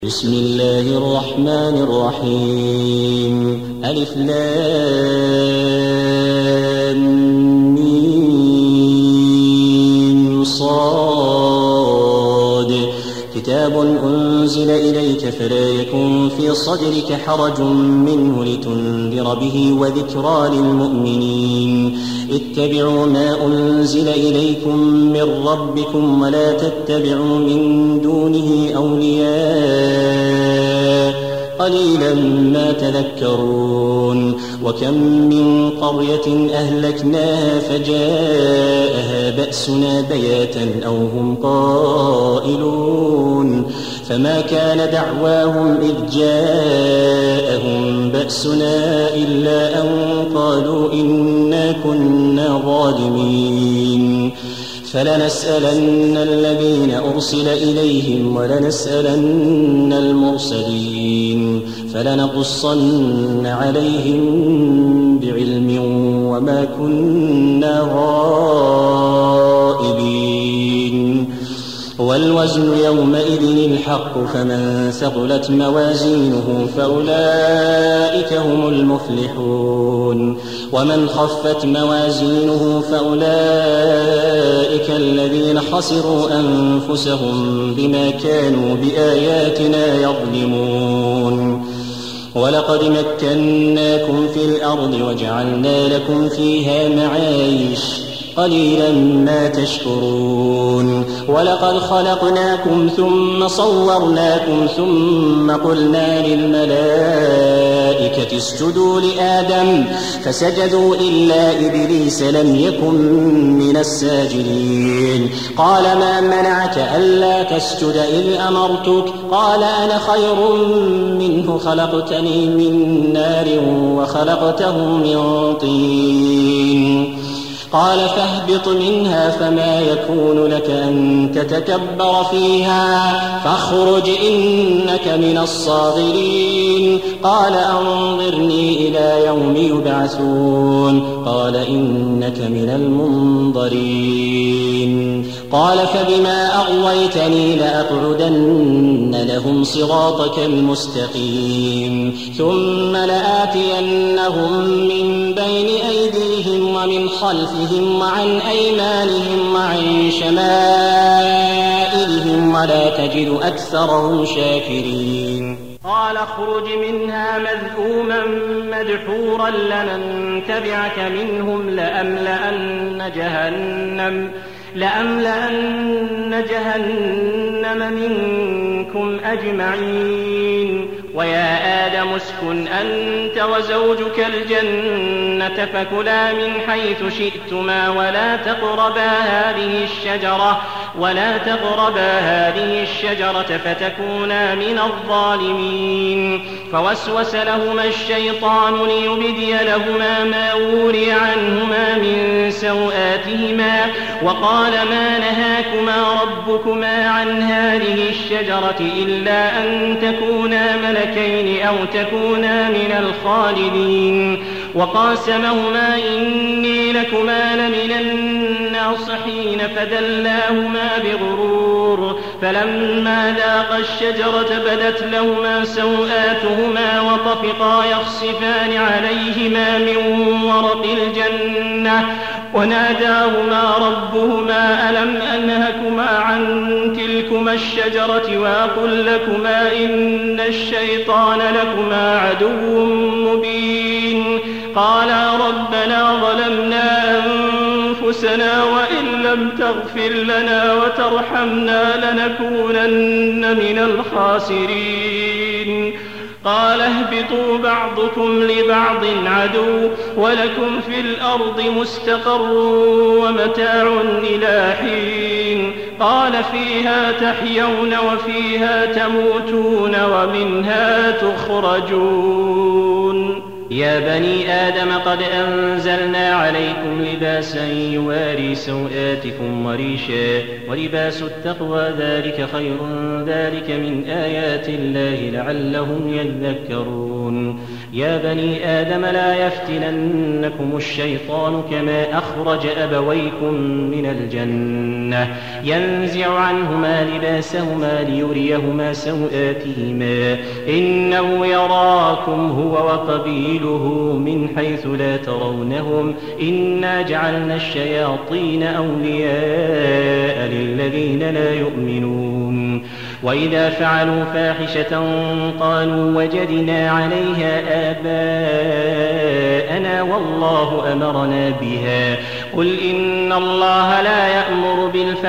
بسم الله الرحمن الرحيم ألف لام ميم صاد كتاب أنزل إليك فلا يكن في صدرك حرج منه لتنذر به وذكرى للمؤمنين اتبعوا ما أنزل إليكم من ربكم ولا تتبعوا من دونه أولياء قليلا ما تذكرون وكم من قرية أهلكناها فجاءها بأسنا بياتا أو هم قائلون فما كان دعواهم إذ جاءهم بأسنا إلا أن قالوا إنا كنا ظالمين فلنسألن الذين أرسل إليهم ولنسألن المرسلين فلنقصن عليهم بعلم وما كنا غائبين والوزن يومئذ الحق فمن ثقلت موازينه فأولئك هم المفلحون ومن خفت موازينه فأولئك الذين خسروا أنفسهم بما كانوا بآياتنا يظلمون ولقد مكناكم في الأرض وجعلنا لكم فيها معايش قليلا ما تشكرون ولقد خلقناكم ثم صورناكم ثم قلنا للملائكة اسجدوا لآدم فسجدوا إلا إبليس لم يكن من الساجدين قال ما منعك ألا تسجد إذ أمرتك قال أنا خير منه خلقتني من نار وخلقته من طين قال فاهبط منها فما يكون لك أن تتكبر فيها فاخرج إنك من الصاغرين قال أنظرني إلى يوم يبعثون قال إنك من المنظرين قال فبما أغويتني لأقعدن لهم صراطك المستقيم ثم لآتينهم من بين أيديهم ومن خلفهم وعن أيمانهم وعن شمائلهم ولا تجد أكثرهم شاكرين قال اخرج منها مذءوما مدحورا لمن تبعك منهم لأملأن جهنم منكم أجمعين ويا آدم اسكن أنت وزوجك الجنة فكلا من حيث شئتما ولا تقربا هذه الشجرة فتكونا من الظالمين فوسوس لهما الشيطان ليبدي لهما ما وري عنهما من سوآتهما وقال ما نهاكما ربكما عن هذه الشجرة إلا أن تكونا ملكين أو تكونا من الخالدين وقاسمهما إني لكما لمن الناصحين فدلاهما بغرور فلما ذاقا الشجرة بدت لهما سوآتهما وطفقا يخصفان عليهما من ورق الجنة وناداهما ربهما ألم أنهكما عن تلكما الشجرة وأقل لكما إن الشيطان لكما عدو مبين قالا ربنا ظلمنا أنفسنا وإن لم تغفر لنا وترحمنا لنكونن من الخاسرين قال اهبطوا بعضكم لبعض عدو ولكم في الأرض مستقر ومتاع إلى حين قال فيها تحيون وفيها تموتون ومنها تخرجون يا بني آدم قد أنزلنا عليكم لباسا يواري سوآتكم وريشا ولباس التقوى ذلك خير ذلك من آيات الله لعلهم يذكرون يا بني آدم لا يفتننكم الشيطان كما أخرج أبويكم من الجنة ينزع عنهما لباسهما ليريهما سوآتهما إنه يراكم هو وقبيله من حيث لا ترونهم إنا جعلنا الشياطين أولياء للذين لا يؤمنون وإذا فعلوا فاحشة قالوا وجدنا عليها آباءنا والله أمرنا بها قل إن الله لا يأمر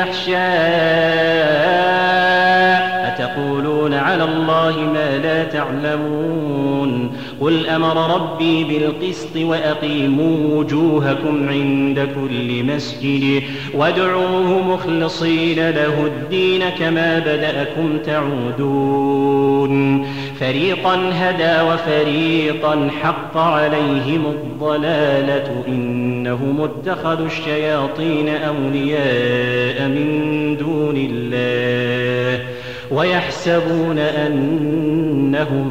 بالفحشاء أتقولون على الله ما لا تعلمون قل أمر ربي بالقسط وأقيموا وجوهكم عند كل مسجد وادعوه مخلصين له الدين كما بدأكم تعودون فريقا هدى وفريقا حق عليهم الضلالة إنهم اتخذوا الشياطين أولياء من دون الله ويحسبون أنهم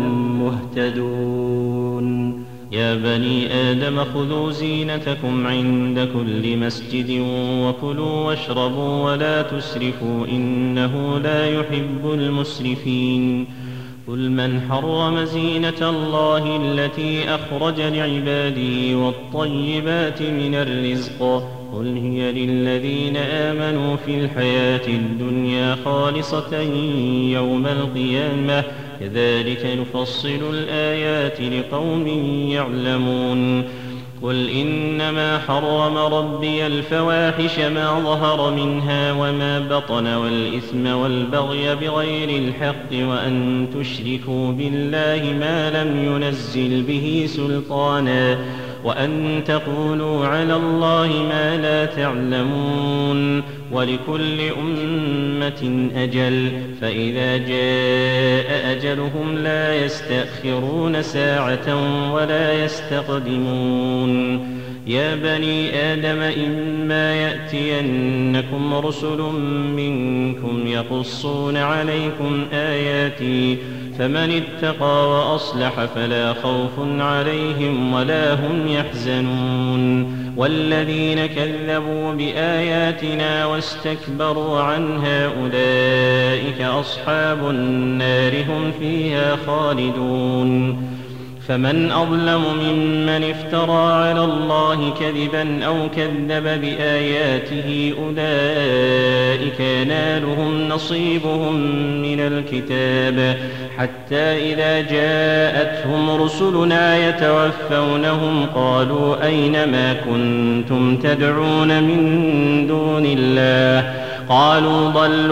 مهتدون يا بني آدم خذوا زينتكم عند كل مسجد وكلوا واشربوا ولا تسرفوا إنه لا يحب المسرفين قل من حرم زينة الله التي أخرج لعباده والطيبات من الرزق قل هي للذين آمنوا في الحياة الدنيا خالصة يوم القيامة كذلك نفصل الآيات لقوم يعلمون قل إنما حرم ربي الفواحش ما ظهر منها وما بطن والإثم والبغي بغير الحق وأن تشركوا بالله ما لم ينزل به سلطانا وأن تقولوا على الله ما لا تعلمون ولكل أمة أجل فإذا جاء أجلهم لا يستأخرون ساعة ولا يستقدمون يا بني آدم إما يأتينكم رسل منكم يقصون عليكم آياتي فمن اتقى وأصلح فلا خوف عليهم ولا هم يحزنون والذين كذبوا بآياتنا واستكبروا عنها أولئك أصحاب النار هم فيها خالدون فمن أظلم ممن افترى على الله كذبا أو كذب بآياته أولئك ينالهم نصيبهم من الكتاب حتى إذا جاءتهم رسلنا يتوفونهم قالوا أين ما كنتم تدعون من دون الله قالوا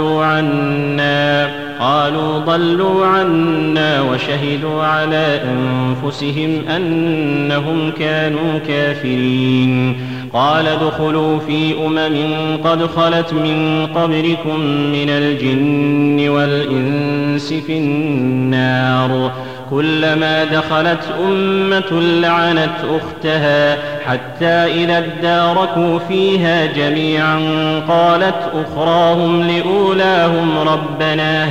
ضلوا عنا وشهدوا على أنفسهم أنهم كانوا كافرين قال ادخلوا في قد خلت من قبلكم من الجن والإنس في النار كلما دخلت أمة لعنت أختها حتى إذا اداركوا فيها جميعا قالت أخراهم لأولاهم ربنا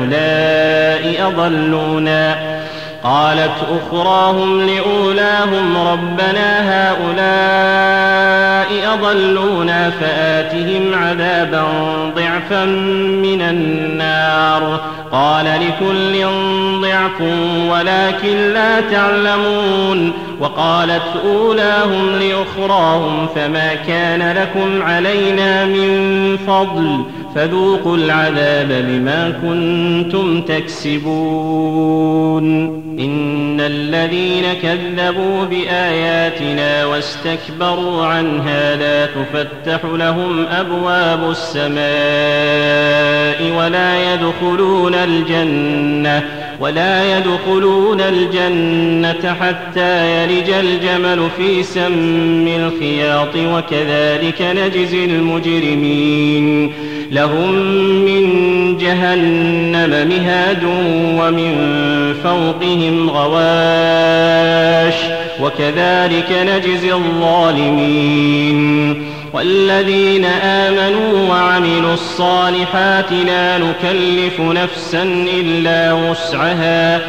هؤلاء أضلونا فآتهم عذابا ضعفا من النار قال لكل ضعف ولكن لا تعلمون وقالت أولاهم لأخراهم فما كان لكم علينا من فضل فذوقوا العذاب بما كنتم تكسبون إن الذين كذبوا بآياتنا واستكبروا عنها لا تفتح لهم أبواب السماء ولا يدخلون الجنة حتى يلج الجمل في سم الخياط وكذلك نجزي المجرمين لهم من جهنم مهاد ومن فوقهم غواش وكذلك نجزي الظالمين والذين آمنوا وعملوا الصالحات لا نكلف نفسا إلا وسعها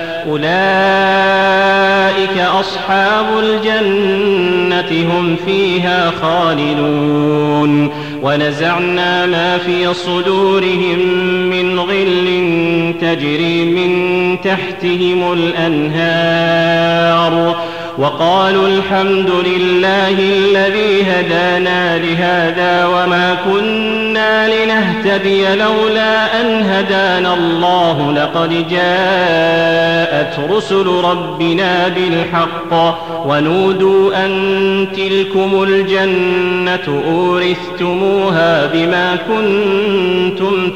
أولئك أصحاب الجنة هم فيها خالدون ونزعنا ما في صدورهم من غل تجري من تحتهم الأنهار وقالوا الحمد لله الذي هدانا لهذا وما كنا لنهتدي لولا أن هدانا الله لقد جاءت رسل ربنا بالحق ونودوا أن تلكم الجنة أورثتموها بما كنتم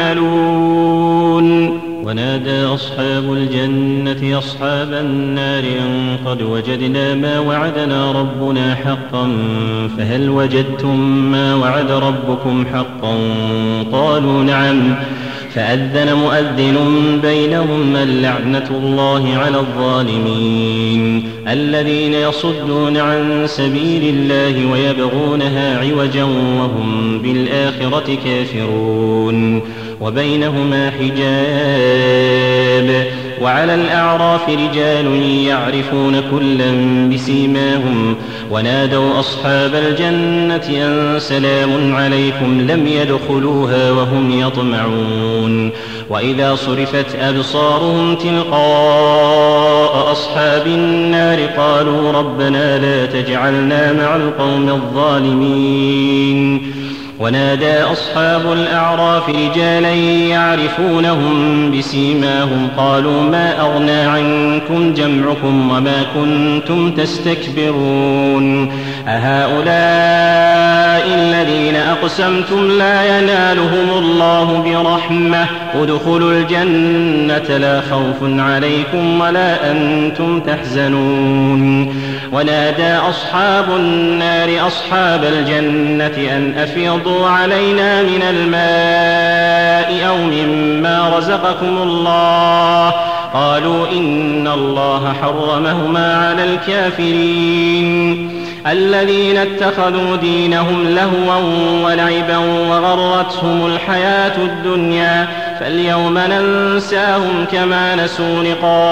تعملون ونادى أصحاب الجنة أصحاب النار أن قد وجدنا ما وعدنا ربنا حقا فهل وجدتم ما وعد ربكم حقا قالوا نعم فأذن مؤذن بينهم اللعنة الله على الظالمين الذين يصدون عن سبيل الله ويبغونها عوجا وهم بالآخرة كافرون وبينهما حجاب وعلى الأعراف رجال يعرفون كلا بسيماهم ونادوا أصحاب الجنة أن سلام عليكم لم يدخلوها وهم يطمعون وإذا صرفت أبصارهم تلقاء أصحاب النار قالوا ربنا لا تجعلنا مع القوم الظالمين ونادى أصحاب الأعراف رجالا يعرفونهم بسيماهم قالوا ما أغنى عنكم جمعكم وما كنتم تستكبرون أهؤلاء الذين أقسمتم لا ينالهم الله برحمة ادخلوا الجنة لا خوف عليكم ولا أنتم تحزنون ونادى أصحاب النار أصحاب الجنة أن أفيضوا علينا من الماء أو مما رزقكم الله قالوا إن الله حرمهما على الكافرين الذين اتخذوا دينهم لهوا ولعبا وغرتهم الحياة الدنيا فاليوم ننساهم كما نسوا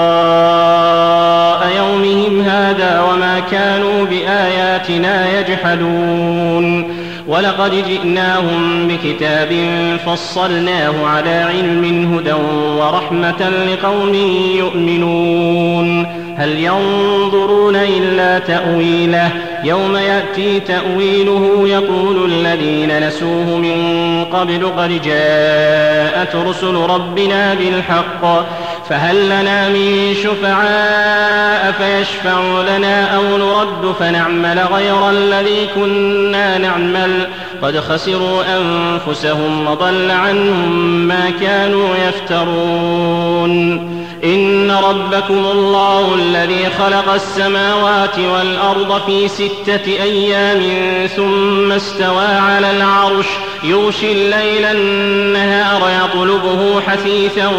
لقاء يومهم هذا وما كانوا بآياتنا يجحدون ولقد جئناهم بكتاب فصلناه على علم هدى ورحمة لقوم يؤمنون هل ينظرون إلا تأويله يوم يأتي تأويله يقول الذين نسوه من قبل قد جاءت رسل ربنا بالحق فهل لنا من شفعاء فيشفعوا لنا أو نرد فنعمل غير الذي كنا نعمل قد خسروا أنفسهم وضل عنهم ما كانوا يفترون إن ربكم الله الذي خلق السماوات والأرض في 6 أيام ثم استوى على العرش يغشي الليل النهار يطلبه حثيثا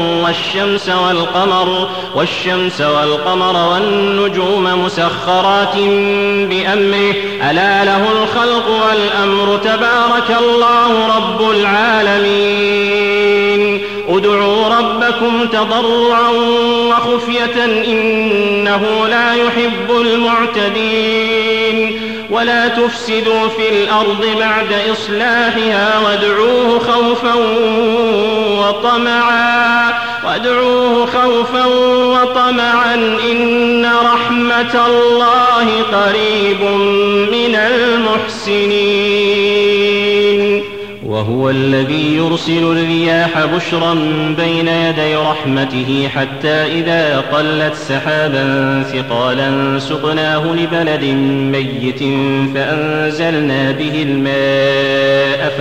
والشمس والقمر والنجوم مسخرات بأمره ألا له الخلق والأمر تبارك الله رب العالمين ادعوا ربكم تضرعا وخفية إنه لا يحب المعتدين ولا تفسدوا في الأرض بعد إصلاحها وادعوه خوفا وطمعا إن رحمة الله قريب من المحسنين وهو الذي يرسل الرياح بشرا بين يدي رحمته حتى إذا قلت سحابا ثقالا سقناه لبلد ميت فأنزلنا به الماء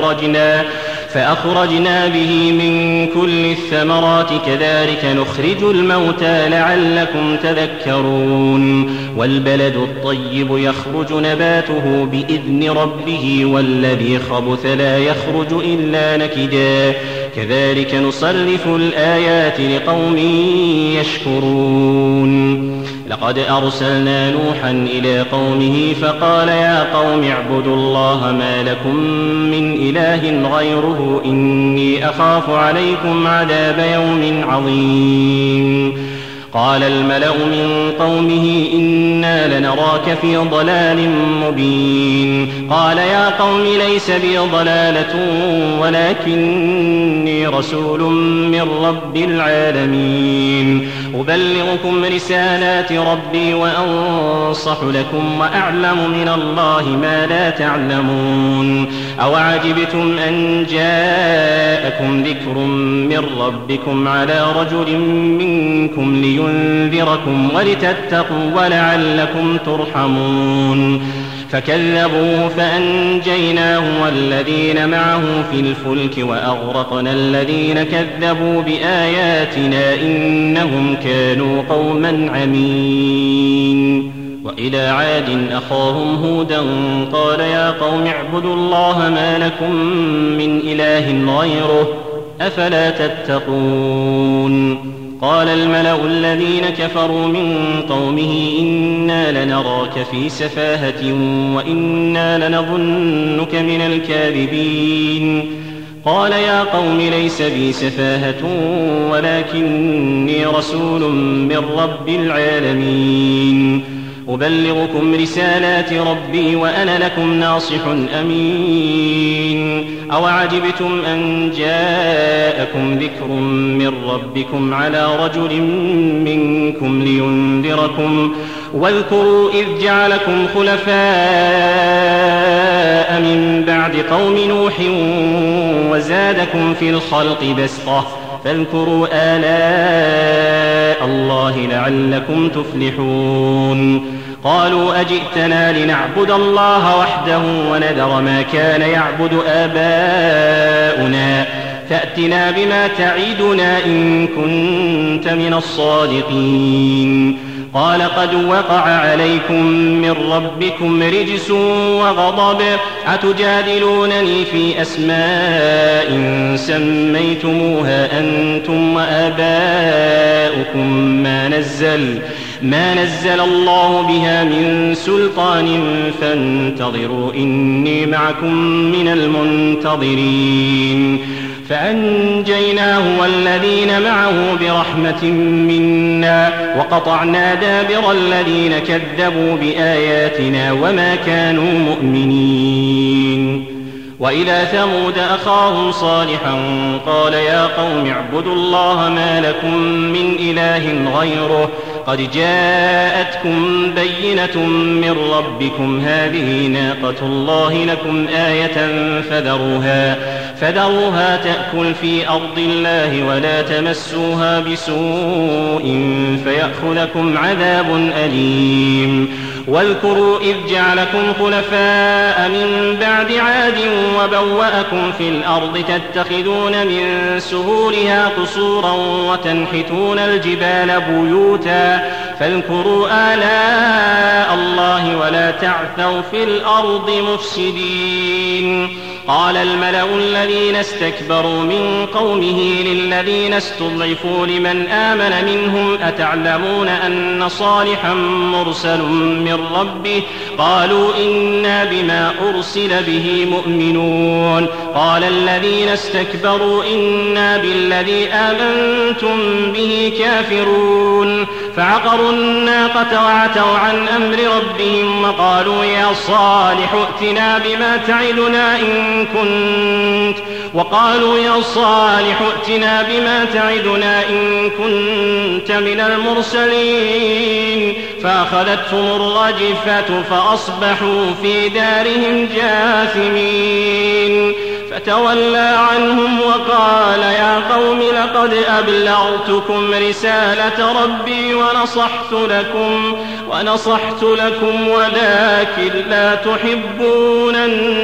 فأخرجنا به من كل الثمرات كذلك نخرج الموتى لعلكم تذكرون والبلد الطيب يخرج نباته بإذن ربه والذي خبث لا يخرج إلا نكدا كذلك نصرف الآيات لقوم يشكرون لقد أرسلنا نوحا إلى قومه فقال يا قوم اعبدوا الله ما لكم من إله غيره إني أخاف عليكم عذاب يوم عظيم. قال الملأ من قومه إنا لنراك في ضلال مبين. قال يا قوم ليس بي ضلالة ولكني رسول من رب العالمين أبلغكم رسالات ربي وأنصح لكم وأعلم من الله ما لا تعلمون. أوعجبتم أن جاءكم ذكر من ربكم على رجل منكم لينذركم ولتتقوا ولعلكم ترحمون. فكذبوه فأنجيناه والذين معه في الفلك وأغرقنا الذين كذبوا بآياتنا إنهم كانوا قوما عمين. وإلى عاد أخاهم هودا قال يا قوم اعبدوا الله ما لكم من إله غيره أفلا تتقون. قال الملأ الذين كفروا من قومه إنا لنراك في سفاهة وإنا لنظنك من الكاذبين. قال يا قوم ليس بي سفاهة ولكني رسول من رب العالمين أبلغكم رسالات ربي وأنا لكم ناصح أمين. أوعجبتم أن جاءكم ذكر من ربكم على رجل منكم لينذركم واذكروا إذ جعلكم خلفاء من بعد قوم نوح وزادكم في الخلق بسطة فاذكروا آلاء الله لعلكم تفلحون. قالوا أجئتنا لنعبد الله وحده ونذر ما كان يعبد آباؤنا فأتنا بما تعيدنا إن كنت من الصادقين. قال قد وقع عليكم من ربكم رجس وغضب أتجادلونني في أسماء سميتموها أنتم وآباؤكم ما نزل الله بها من سلطان فانتظروا إني معكم من المنتظرين. فأنجيناه والذين معه برحمة منا وقطعنا دابر الذين كذبوا بآياتنا وما كانوا مؤمنين. وإلى ثمود أخاهم صالحا قال يا قوم اعبدوا الله ما لكم من إله غيره قد جاءتكم بينة من ربكم هذه ناقة الله لكم آية فذروها تأكل في أرض الله ولا تمسوها بسوء فيأخذكم عذاب أليم. واذكروا إذ جعلكم خلفاء من بعد عاد وبوأكم في الأرض تتخذون من سهولها قصورا وتنحتون الجبال بيوتا فاذكروا آلاء الله ولا تعثوا في الأرض مفسدين. قال الملأ الذين استكبروا من قومه للذين استضعفوا لمن آمن منهم أتعلمون أن صالحا مرسل من ربه قالوا إنا بما أرسل به مؤمنون. قال الذين استكبروا إنا بالذي آمنتم به كافرون. فعقروا الناقة وعتوا عن أمر ربهم وقالوا يا صالح ائتنا بما تعدنا إن كنت من المرسلين. فأخذتهم الرجفة فأصبحوا في دارهم جاثمين. فتولى عنهم وقال يا قوم لقد أبلغتكم رسالة ربي ونصحت لكم ولكن لا تحبون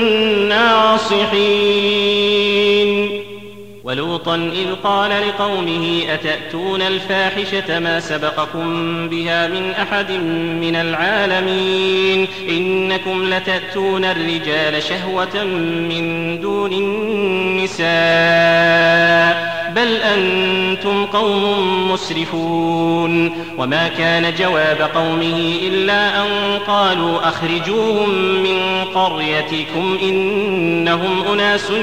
الناصحين. ولوطا إذ قال لقومه أتأتون الفاحشة ما سبقكم بها من أحد من العالمين إنكم لتأتون الرجال شهوة من دون النساء بل أنتم قوم مسرفون. وما كان جواب قومه إلا أن قالوا أخرجوهم من قريتكم إنهم أناس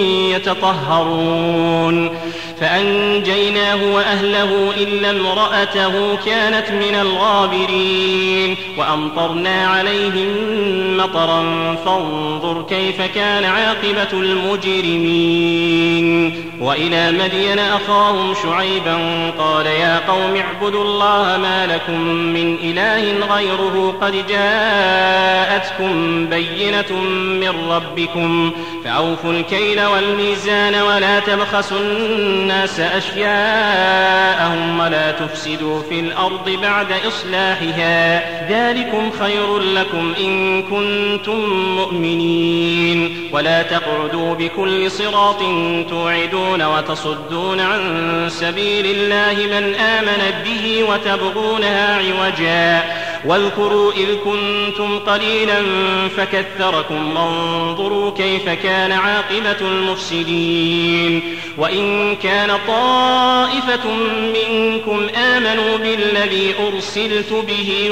يتطهرون. فأنجيناه وأهله إلا امرأته كانت من الغابرين. وأمطرنا عليهم مطرا فانظر كيف كان عاقبة المجرمين. وإلى مدين أخاهم شعيبا قال يا قوم اعبدوا الله ما لكم من إله غيره قد جاءتكم بينة من ربكم فأوفوا الكيل والميزان ولا تبخسوا الناس أشياءهم ولا تفسدوا في الأرض بعد إصلاحها ذلكم خير لكم إن كنتم مؤمنين. ولا تقعدوا بكل صراط توعدون وتصدون عن سبيل الله من آمن به وتبغونها عوجا واذكروا إذ كنتم قليلا فكثركم وانظروا كيف كان عاقبة المفسدين. وإن كان طائفة منكم آمنوا بالذي أرسلت به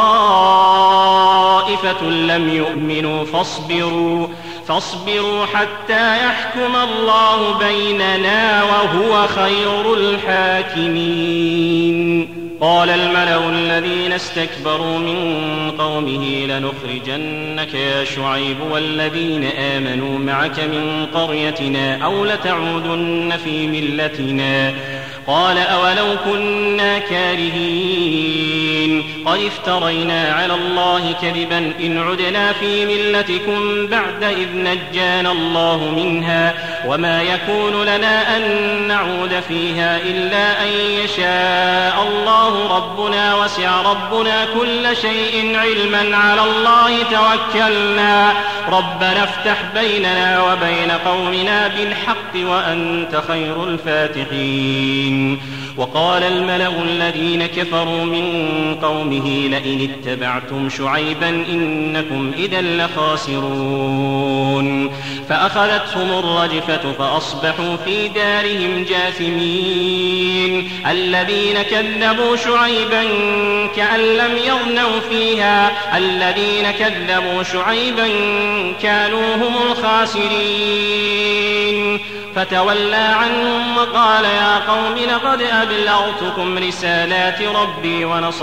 وطائفة لم يؤمنوا فاصبروا حتى يحكم الله بيننا وهو خير الحاكمين. قال الملأ الذين استكبروا من قومه لنخرجنك يا شعيب والذين آمنوا معك من قريتنا أو لتعودن في ملتنا. قال أولو كنا كارهين قد افترينا على الله كذبا إن عدنا في ملتكم بعد إذ نجانا الله منها وما يكون لنا أن نعود فيها إلا أن يشاء الله ربنا وسع ربنا كل شيء علما على الله توكلنا ربنا افتح بيننا وبين قومنا بالحق وأنت خير الفاتحين. وقال الملأ الذين كفروا من قومه لئن اتبعتم شعيبا إنكم إذا لخاسرون. فأخذتهم الرجفة فأصبحوا في دارهم جاثمين. الذين كذبوا شعيبا كأن لم يغنوا فيها الذين كذبوا شعيبا كانوا هم الخاسرين. فتولى عنهم وقال يا قوم لقد أبلغتكم رسالات ربي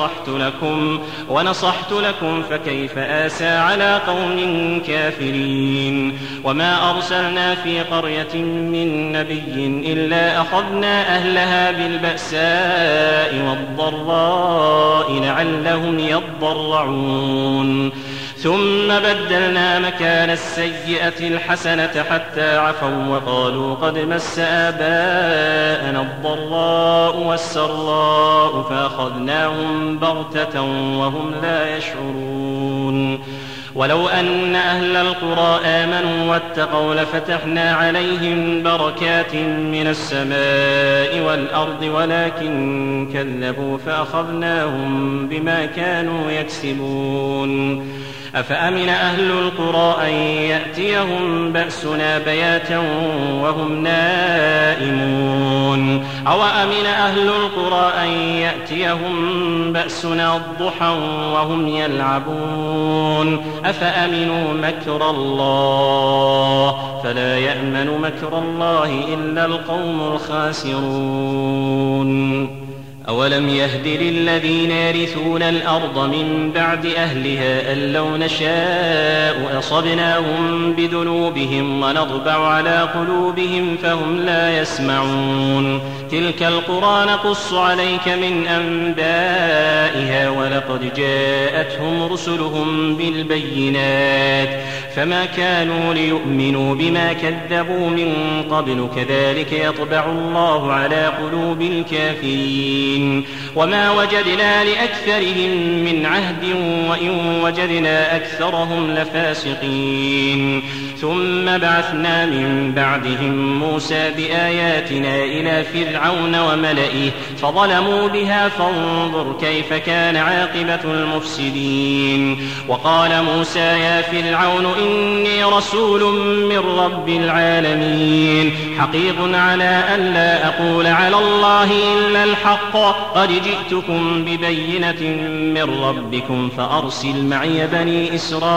ونصحت لكم فكيف آسى على قوم كافرين. وما أرسلنا في قرية من نبي إلا أخذنا أهلها بالبأساء والضراء لعلهم يضرعون. ثم بدلنا مكان السيئة الحسنة حتى عفوا وقالوا قد مس آباءنا الضراء والسراء فأخذناهم بغتة وهم لا يشعرون. ولو أن أهل القرى آمنوا واتقوا لفتحنا عليهم بركات من السماء والأرض ولكن كذبوا فأخذناهم بما كانوا يكسبون. أفأمن أهل القرى أن يأتيهم بأسنا بياتا وهم نائمون أو أمن أهل القرى أن يأتيهم بأسنا ضحى وهم يلعبون. أفأمنوا مكر الله فلا يأمن مكر الله إلا القوم الخاسرون. أولم يهد للذين يرثون الأرض من بعد أهلها أن لو نشاء أصبناهم بذنوبهم ونطبع على قلوبهم فهم لا يسمعون. تلك القرى نقص عليك من أنبائها ولقد جاءتهم رسلهم بالبينات فما كانوا ليؤمنوا بما كذبوا من قبل كذلك يطبع الله على قلوب الكافرين. وما وجدنا لأكثرهم من عهد وإن وجدنا أكثرهم لفاسقين. ثم بعثنا من بعدهم موسى بآياتنا إلى فرعون فرعون وملئه فظلموا بها فانظر كيف كان عاقبة المفسدين. وقال موسى يا فرعون إني رسول من رب العالمين حقيق على أن لا أقول على الله إلا الحق قد جئتكم ببينة من ربكم فأرسل معي بني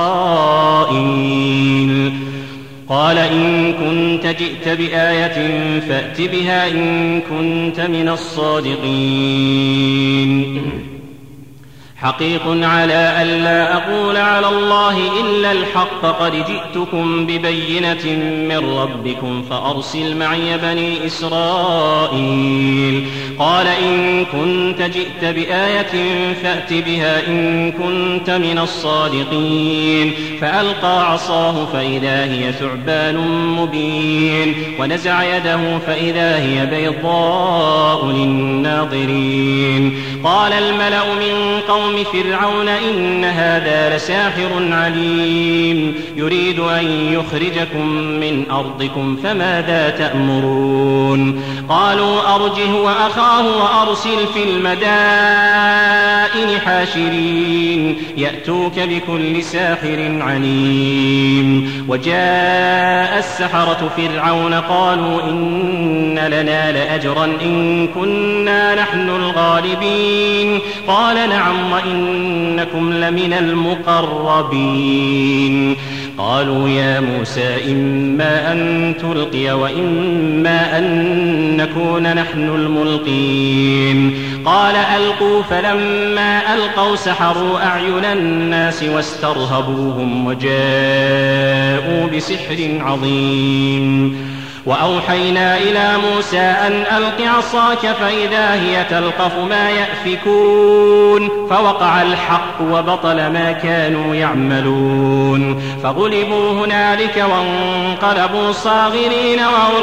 إسرائيل. قال إن كنت جئت بآية فأت بها إن كنت من الصادقين. حقيق على أن لا أقول على الله إلا الحق قد جئتكم ببينة من ربكم فأرسل معي بني إسرائيل. قال إن كنت جئت بآية فأت بها إن كنت من الصادقين. فألقى عصاه فإذا هي ثعبان مبين ونزع يده فإذا هي بيضاء للناظرين. قال الملأ من قوم فرعون إن هذا لساحر عليم يريد أن يخرجكم من أرضكم فماذا تأمرون. قالوا أرجه وأخاه وأرسل في المدائن حاشرين يأتوك بكل ساحر عليم. وجاء السحرة فرعون قالوا إن لنا لأجرا إن كنا نحن الغالبين. قال نعم وإنكم لمن المقربين. قالوا يا موسى إما أن تلقي وإما أن نكون نحن الملقين. قال ألقوا فلما ألقوا سحروا أعين الناس واسترهبوهم وجاءوا بسحر عظيم. وأوحينا إلى موسى أن ألق عصاك فإذا هي تلقف ما يأفكون فوقع الحق وبطل ما كانوا يعملون. فغلبوا هنالك وانقلبوا صاغرين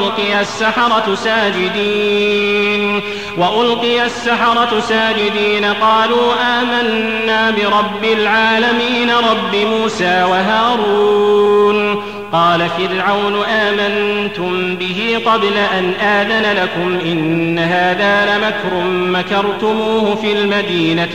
وألقي السحرة ساجدين قالوا آمنا برب العالمين رب موسى وهارون. قال فرعون آمنتم به قبل أن آذن لكم إن هذا لمكر مكرتموه في المدينة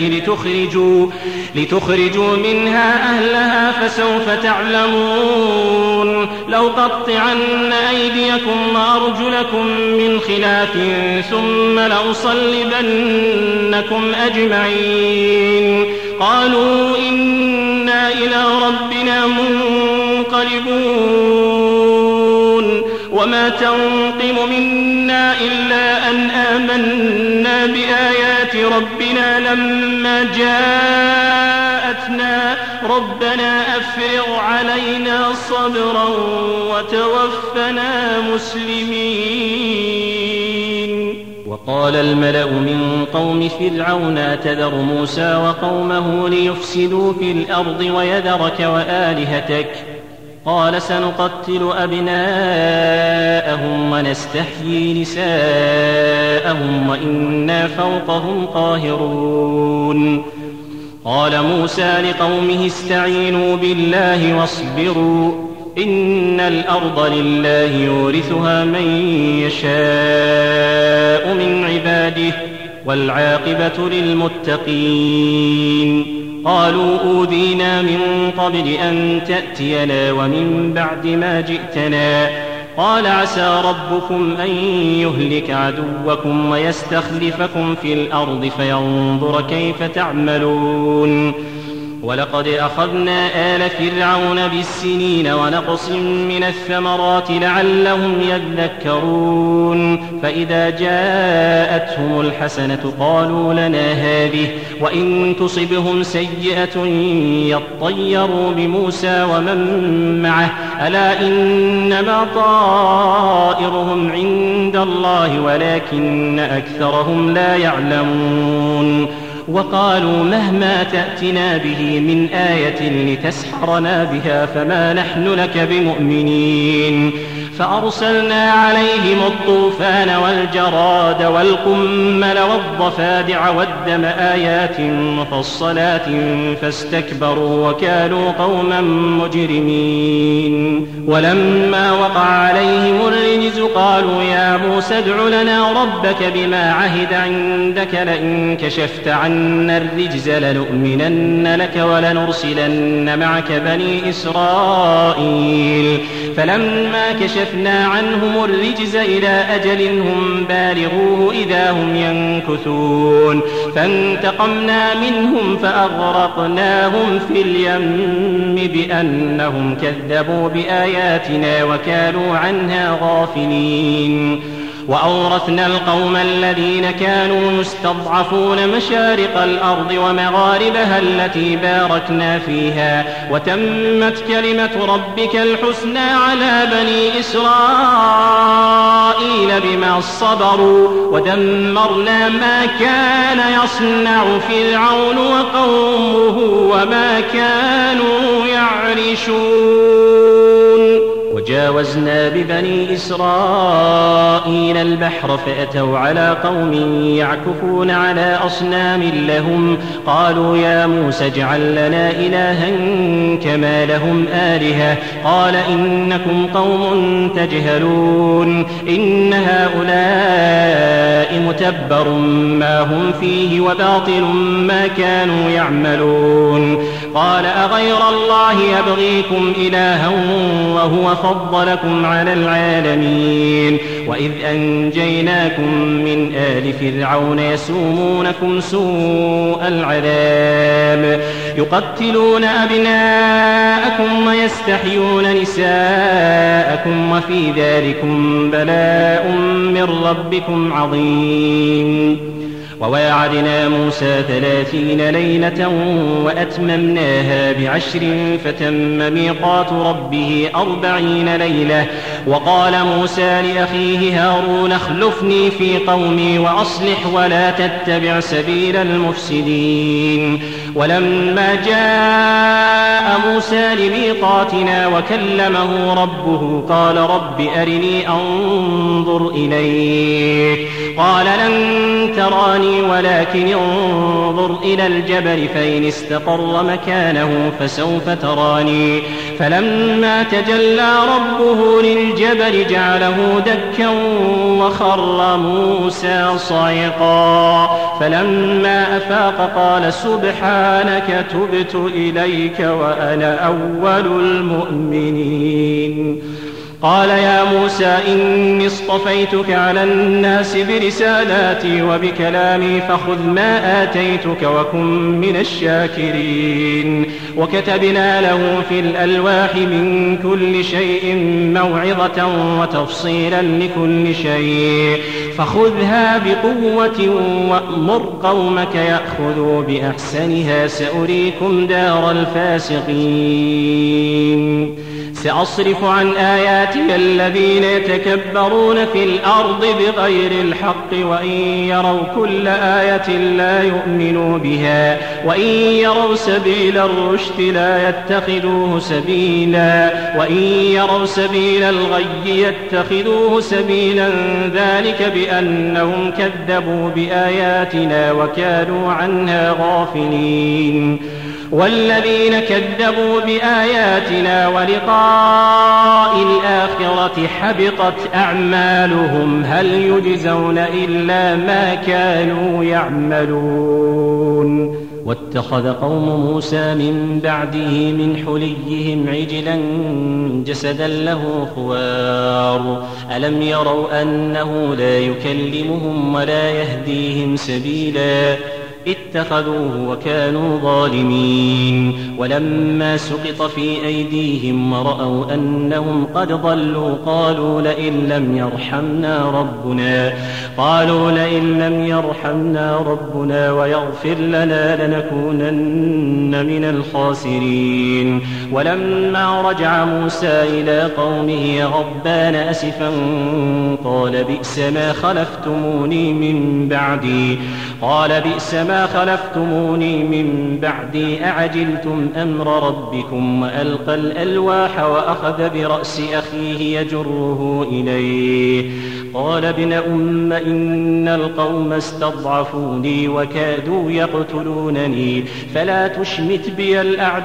لتخرجوا منها أهلها فسوف تعلمون. لأقطعن أيديكم وأرجلكم من خلاف ثم لأصلبنكم أجمعين. قالوا إنا إلى ربنا منقلبون. وما تنقم منا إلا أن آمنا بآيات ربنا لما جاءتنا ربنا أفرغ علينا صبرا وتوفنا مسلمين. وقال الملأ من قوم فرعون أتذر موسى وقومه ليفسدوا في الأرض ويذرك وآلهتك قال سنقتل أبناءهم ونستحيي نساءهم وإنا فوقهم قاهرون. قال موسى لقومه استعينوا بالله واصبروا إن الأرض لله يورثها من يشاء من عباده والعاقبة للمتقين. قالوا أوذينا من قبل أن تأتينا ومن بعد ما جئتنا. قال عسى ربكم أن يهلك عدوكم ويستخلفكم في الأرض فينظر كيف تعملون. ولقد أخذنا آل فرعون بالسنين ونقص من الثمرات لعلهم يذكرون. فإذا جاءتهم الحسنة قالوا لنا هذه وإن تصبهم سيئة يطيروا بموسى ومن معه ألا إنما طائرهم عند الله ولكن أكثرهم لا يعلمون. وقالوا مهما تأتنا به من آية لتسحرنا بها فما نحن لك بمؤمنين. فأرسلنا عليهم الطوفان والجراد والقمل والضفادع والدم آيات مفصلات فاستكبروا وكانوا قوما مجرمين. ولما وقع عليهم الرجز قالوا يا موسى ادع لنا ربك بما عهد عندك لئن كشفت عنا الرجز لنؤمنن لك ولنرسلن معك بني إسرائيل. فلما كشفنا عنهم الرجز إلى أجل هم بالغوه إذا هم ينكثون فانتقمنا منهم فأغرقناهم في اليم بأنهم كذبوا بآياتنا وكانوا عنها غافلين. وأورثنا القوم الذين كانوا يستضعفون مشارق الأرض ومغاربها التي باركنا فيها وتمت كلمة ربك الحسنى على بني إسرائيل بما صبروا ودمرنا ما كان يصنع فرعون وقومه وما كانوا يعرشون. وجاوزنا ببني إسرائيل البحر فأتوا على قوم يعكفون على أصنام لهم قالوا يا موسى اجعل لنا إلها كما لهم آلهة قال إنكم قوم تجهلون إن هؤلاء متبر ما هم فيه وباطل ما كانوا يعملون. قال أغير الله يبغيكم إلها وهو فضلكم على العالمين. وإذ أنجيناكم من آل فرعون يسومونكم سوء العذاب يقتلون أبناءكم ويستحيون نساءكم وفي ذلكم بلاء من ربكم عظيم. وواعدنا موسى 30 ليلة وأتممناها ب10 فتم ميقات ربه 40 ليلة. وقال موسى لأخيه هارون اخلفني في قومي وأصلح ولا تتبع سبيل المفسدين. ولما جاء موسى لميقاتنا وكلمه ربه قال رب أرني أنظر إليك قال لن تراني ولكن انظر إلى الجبل فإن استقر مكانه فسوف تراني. فلما تجلى ربه للجبل جعله دكا وخر موسى صعقا. فلما أفاق قال سبحانك تبت إليك وأنا أول المؤمنين. قال يا موسى إني اصطفيتك على الناس برسالاتي وبكلامي فخذ ما آتيتك وكن من الشاكرين. وكتبنا له في الألواح من كل شيء موعظة وتفصيلا لكل شيء فخذها بقوة وأمر قومك يأخذوا بأحسنها سأريكم دار الفاسقين. سأصرف عن آياتي الذين يتكبرون في الأرض بغير الحق وإن يروا كل آية لا يؤمنوا بها وإن يروا سبيل الرشد لا يتخذوه سبيلا وإن يروا سبيل الغي يتخذوه سبيلا ذلك بأنهم كذبوا بآياتنا وكانوا عنها غافلين. والذين كذبوا بآياتنا ولقاء الآخرة حبطت أعمالهم هل يجزون إلا ما كانوا يعملون. واتخذ قوم موسى من بعده من حليهم عجلا جسدا له خوار ألم يروا أنه لا يكلمهم ولا يهديهم سبيلا اتخذوه وكانوا ظالمين. ولما سقط في أيديهم ورأوا أنهم قد ضلوا قالوا لئن لم يرحمنا ربنا ويغفر لنا لنكونن من الخاسرين. ولما رجع موسى إلى قومه غضبان أسفا قال بئس ما خلفتموني من بعدي قال بئس ما كما خلفتموني من بعدي أعجلتم أمر ربكم وألقى الألواح وأخذ برأس أخيه يجره إليه قال ابن أم إن القوم استضعفوني وكادوا يقتلونني فلا تشمت بي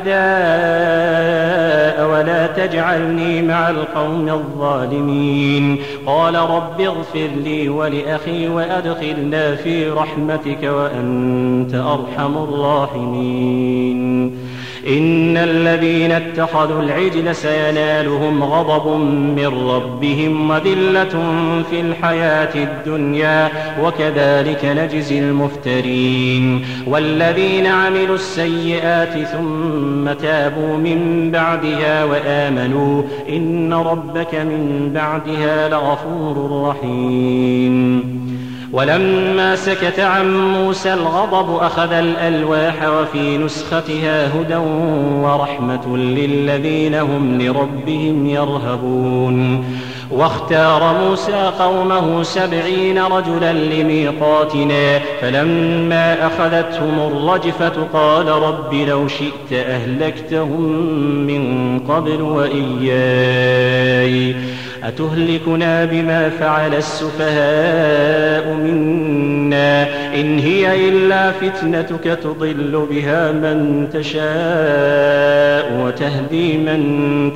الأعداء ولا تجعلني مع القوم الظالمين قال رب اغفر لي ولأخي وأدخلنا في رحمتك وأنت أرحم الراحمين إن الذين اتخذوا العجل سينالهم غضب من ربهم وذلة في الحياة الدنيا وكذلك نجزي المفترين والذين عملوا السيئات ثم تابوا من بعدها وآمنوا إن ربك من بعدها لغفور رحيم ولما سكت عن موسى الغضب أخذ الألواح وفي نسختها هدى ورحمة للذين هم لربهم يرهبون واختار موسى قومه 70 رجلا لميقاتنا فلما أخذتهم الرجفة قال رب لو شئت أهلكتهم من قبل وإياي أتهلكنا بما فعل السفهاء منا إن هي إلا فتنتك تضل بها من تشاء وتهدي من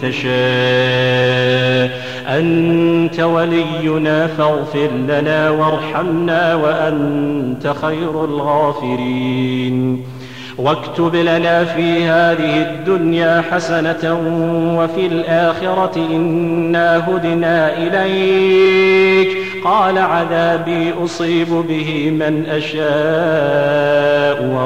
تشاء أنت ولينا فاغفر لنا وارحمنا وأنت خير الغافرين واكتب لنا في هذه الدنيا حسنة وفي الآخرة إنا هدنا إليك قال عذابي أصيب به من أشاء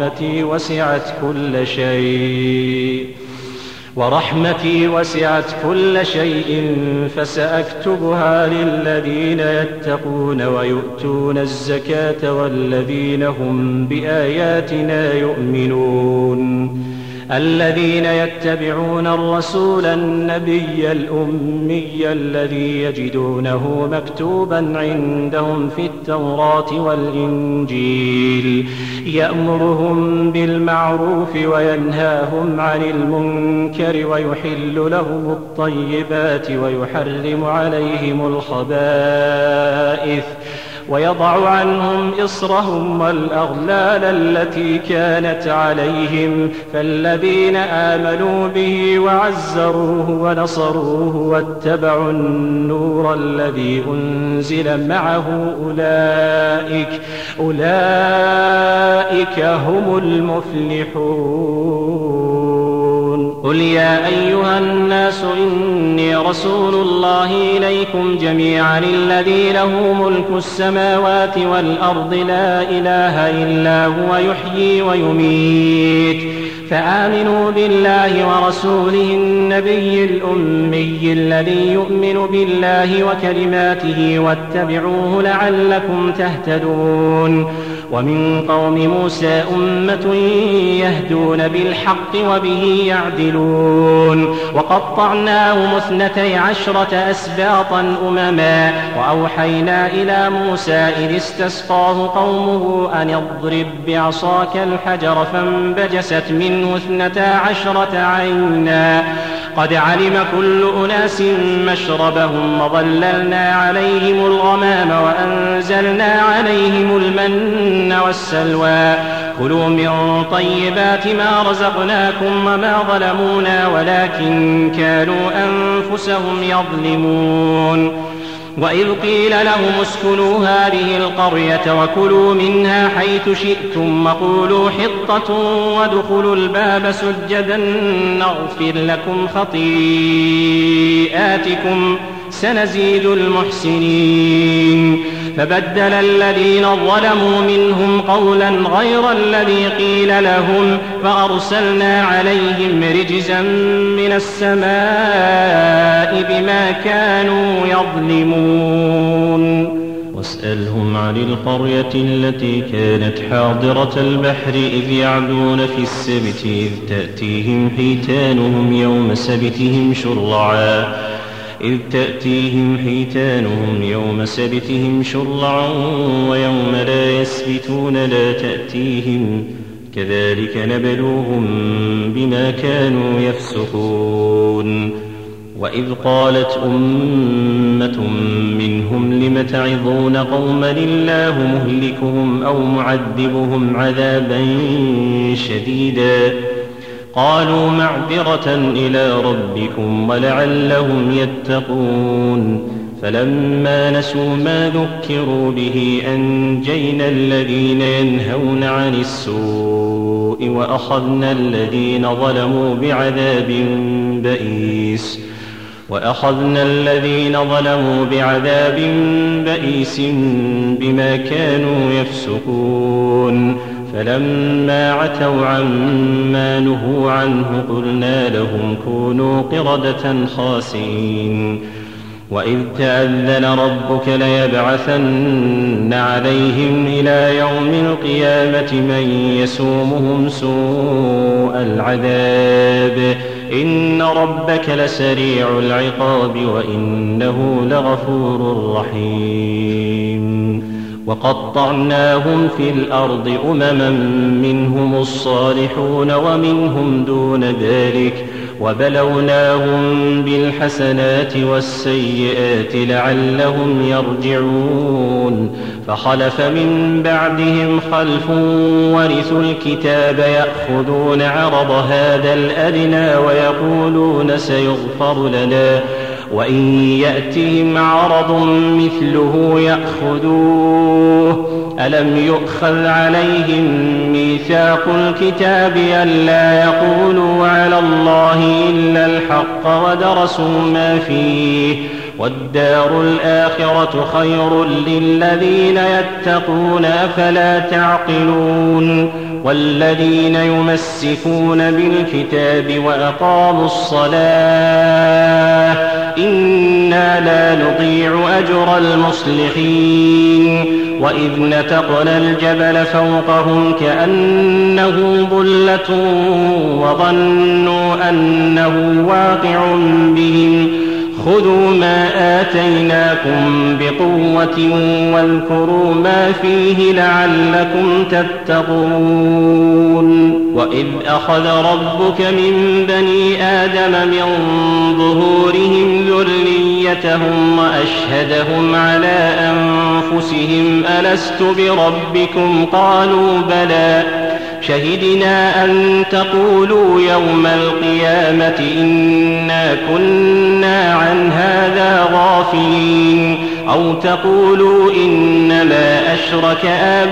ورحمتي وسعت كل شيء فسأكتبها للذين يتقون ويؤتون الزكاة والذين هم بآياتنا يؤمنون الذين يتبعون الرسول النبي الأمي الذي يجدونه مكتوبا عندهم في التوراة والإنجيل يأمرهم بالمعروف وينهاهم عن المنكر ويحل لهم الطيبات ويحرم عليهم الخبائث ويضع عنهم إصرهم والأغلال التي كانت عليهم فالذين آمنوا به وعزروه ونصروه واتبعوا النور الذي أنزل معه أولئك هم المفلحون قل يا أيها الناس إني رسول الله إليكم جميعا الذي له ملك السماوات والأرض لا إله إلا هو يحيي ويميت فآمنوا بالله ورسوله النبي الأمي الذي يؤمن بالله وكلماته واتبعوه لعلكم تهتدون ومن قوم موسى أمة يهدون بالحق وبه يعدلون وقطعناهم 12 أسباطا أمما وأوحينا إلى موسى إذ استسقاه قومه أن اضرب بعصاك الحجر فانبجست منه 12 عينا قد علم كل أناس مشربهم وظللنا عليهم الغمام وأنزلنا عليهم المن والسلوى كلوا من طيبات ما رزقناكم وما ظلمونا ولكن كانوا أنفسهم يظلمون وإذ قيل لهم اسكنوا هذه القرية وكلوا منها حيث شئتم وقولوا حطة وادخلوا الباب سجدا نغفر لكم خطيئاتكم سنزيد المحسنين فبدل الذين ظلموا منهم قولا غير الذي قيل لهم فأرسلنا عليهم رجزا من السماء بما كانوا يظلمون واسألهم عن القرية التي كانت حاضرة البحر إذ يعدون في السبت إذ تأتيهم حيتانهم يوم سبتهم شرعا إذ تأتيهم حيتانهم يوم سبتهم شرعا ويوم لا يسبتون لا تأتيهم كذلك نبلوهم بما كانوا يفسقون وإذ قالت أمة منهم لم تعظون قوما الله مهلكهم أو معذبهم عذابا شديدا قالوا معذرة إلى ربكم ولعلهم يتقون فلما نسوا ما ذكروا به أنجينا الذين ينهون عن السوء وأخذنا الذين ظلموا بعذاب بئيس بما كانوا يفسقون فلما عتوا عما نهوا عنه قلنا لهم كونوا قردة خاسئين وإذ تأذن ربك ليبعثن عليهم إلى يوم القيامة من يسومهم سوء العذاب إن ربك لسريع العقاب وإنه لغفور رحيم وقطعناهم في الأرض أمما منهم الصالحون ومنهم دون ذلك وبلوناهم بالحسنات والسيئات لعلهم يرجعون فخلف من بعدهم خلف ورثوا الكتاب يأخذون عرض هذا الأدنى ويقولون سيغفر لنا وإن يأتهم عرض مثله يأخذوه ألم يؤخذ عليهم ميثاق الكتاب ألا يقولوا على الله إلا الحق ودرسوا ما فيه والدار الآخرة خير للذين يتقون أفلا تعقلون والذين يمسكون بالكتاب وأقاموا الصلاة إنا لا نضيع أجر المصلحين وإذ نتقنا الجبل فوقهم كأنه ظلة وظنوا أنه واقع بهم خذوا ما آتيناكم بقوة واذكروا ما فيه لعلكم تتقون وإذ أخذ ربك من بني آدم من ظهورهم ذريتهم وأشهدهم على أنفسهم ألست بربكم قالوا بلى شهدنا أن تقولوا يوم القيامة إنا كنا عن هذا غافلين أو تقولوا إنما أشرك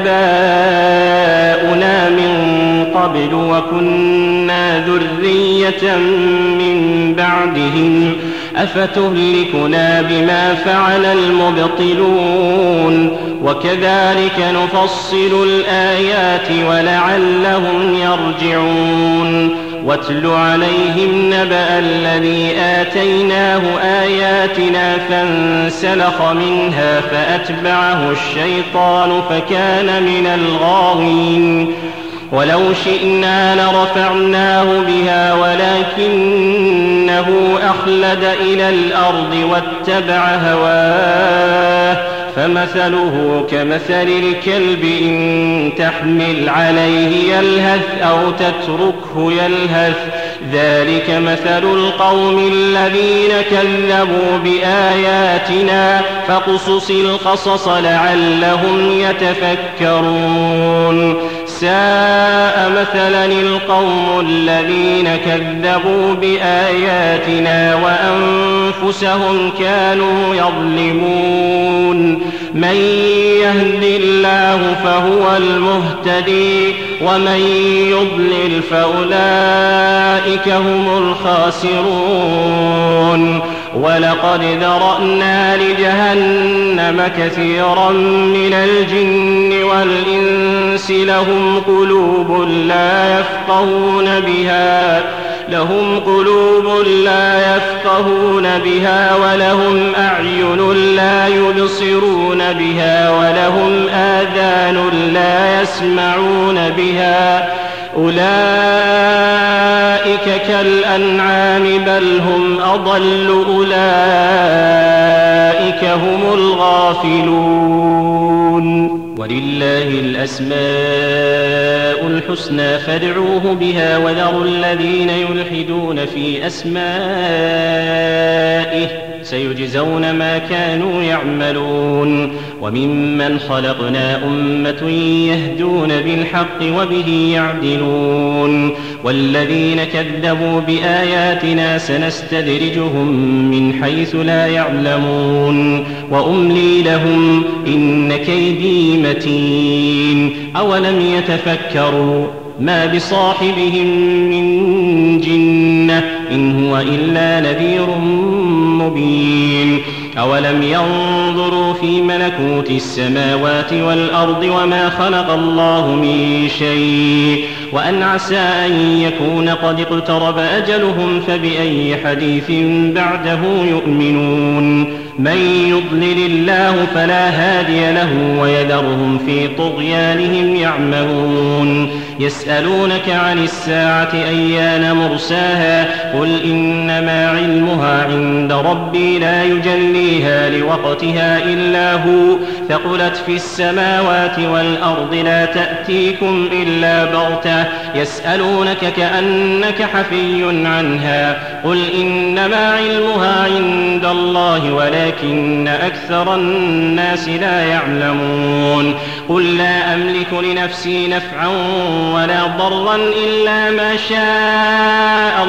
آباؤنا من قبل وكنا ذرية من بعدهم أفتهلكنا بما فعل المبطلون وكذلك نفصل الآيات ولعلهم يرجعون واتل عليهم نبأ الذي آتيناه آياتنا فانسلخ منها فأتبعه الشيطان فكان من الغاوين ولو شئنا لرفعناه بها ولكنه أخلد إلى الأرض واتبع هواه فمثله كمثل الكلب إن تحمل عليه يلهث أو تتركه يلهث ذلك مثل القوم الذين كذبوا بآياتنا فاقصص القصص لعلهم يتفكرون ساء مثلا القوم الذين كذبوا بآياتنا وأنفسهم كانوا يظلمون من يهد الله فهو المهتدي ومن يضلل فأولئك هم الخاسرون ولقد ذرأنا لجهنم كثيرا من الجن والإنس لهم قلوب لا يفقهون بها ولهم أعين لا يبصرون بها ولهم آذان لا يسمعون بها أولئك الأنعام بل هم أضل أولئك هم الغافلون ولله الأسماء الحسنى فادعوه بها وذروا الذين يلحدون في أسمائه سيجزون ما كانوا يعملون وممن خلقنا أمة يهدون بالحق وبه يعدلون والذين كذبوا بآياتنا سنستدرجهم من حيث لا يعلمون وأملي لهم إن كيدي متين أولم يتفكروا ما بصاحبهم من جنة إن هو إلا نذير مبين أولم ينظروا في ملكوت السماوات والأرض وما خلق الله من شيء وأن عسى أن يكون قد اقترب أجلهم فبأي حديث بعده يؤمنون من يضلل الله فلا هادي له ويذرهم في طغيانهم يعمهون يسألونك عن الساعة أيان مرساها قل إنما علمها عند ربي لا يجليها لوقتها إلا هو ثقلت في السماوات والأرض لا تأتيكم إلا بغتة يسألونك كأنك حفي عنها قل إنما علمها عند الله ولكن أكثر الناس لا يعلمون قل لا أملك لنفسي نفعا ولا ضرا إلا ما شاء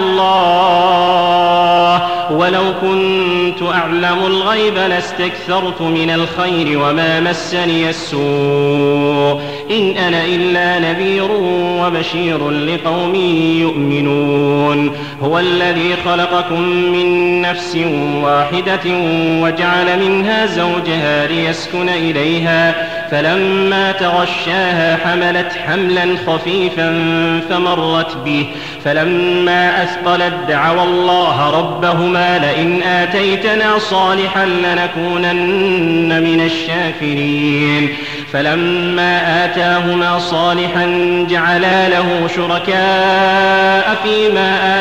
الله ولو كنت أعلم الغيب لاستكثرت من الخير وما مسني السوء إن أنا إلا نذير وبشير لقوم يؤمنون هو الذي خلقكم من نفس واحدة وجعل منها زوجها ليسكن إليها فلما تغشاها حملت حملا خفيفا فمرت به فلما أثقلت دعوا الله ربهما لئن آتيتنا صالحا لنكونن من الشاكرين فلما آتاهما صالحا جعلا له شركاء فيما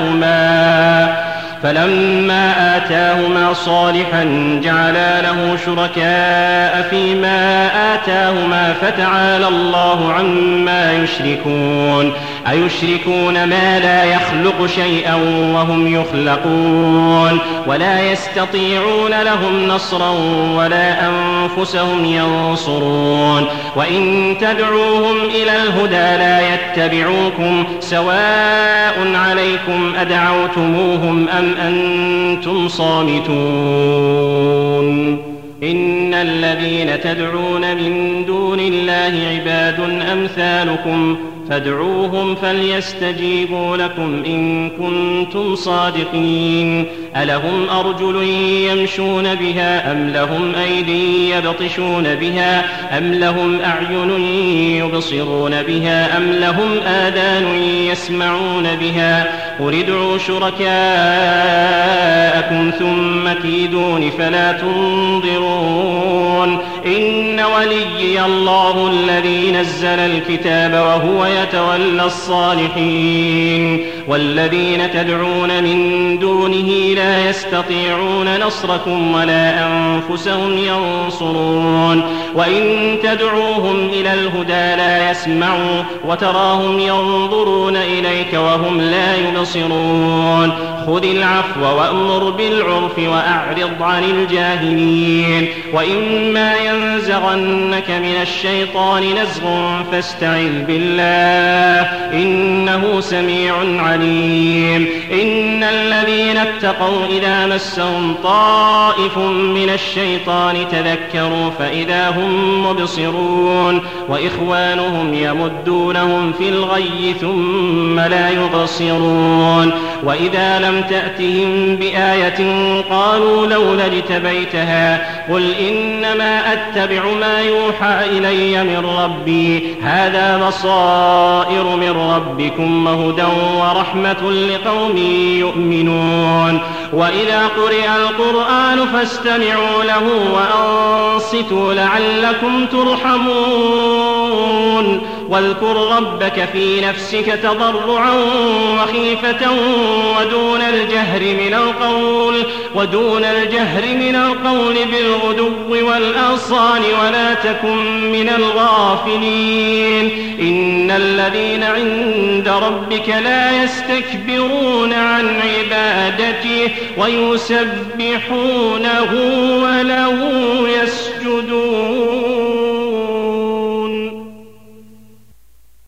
آتاهما فلما آتاهما صالحا جعلا له شركاء فيما آتاهما فتعالى الله عما يشركون أيشركون ما لا يخلق شيئا وهم يخلقون ولا يستطيعون لهم نصرا ولا أنفسهم ينصرون وإن تدعوهم إلى الهدى لا يتبعوكم سواء عليكم أدعوتموهم أم أنتم صامتون إن الذين تدعون من دون الله عباد أمثالكم فادعوهم فليستجيبوا لكم إن كنتم صادقين ألهم أرجل يمشون بها أم لهم أيدي يبطشون بها أم لهم أعين يبصرون بها أم لهم آذان يسمعون بها قل ادعوا شركاءكم ثم كيدون فلا تنظرون إن وليي الله الذي نزل الكتاب وهو يتولى الصالحين والذين تدعون من دونه لا يستطيعون نصركم ولا أنفسهم ينصرون وإن تدعوهم إلى الهدى لا يسمعوا وتراهم ينظرون إليك وهم لا يبصرون خذ العفو وأمر بالعرف وأعرض عن الجاهلين وإما ينزغنك من الشيطان نزغ فاستعذ بالله إنه سميع عليم إن الذين اتقوا إذا مسهم طائف من الشيطان تذكروا فإذا هم مبصرون وإخوانهم يمدونهم في الغي ثم لا يبصرون وإذا لم تأتهم بآية قالوا لولا اجتبيتها قل إنما أتبع ما يوحى إلي من ربي هذا بصائر من ربكم وهدى ورحمة لقوم يؤمنون وإذا قرئ القرآن فاستمعوا له وأنصتوا لعلكم ترحمون واذكر ربك في نفسك تضرعا وخيفة ودون الجهر من القول بالغدو والآصال ولا تكن من الغافلين إن الذين عند ربك لا يستكبرون عن عبادته ويسبحونه وله يسجدون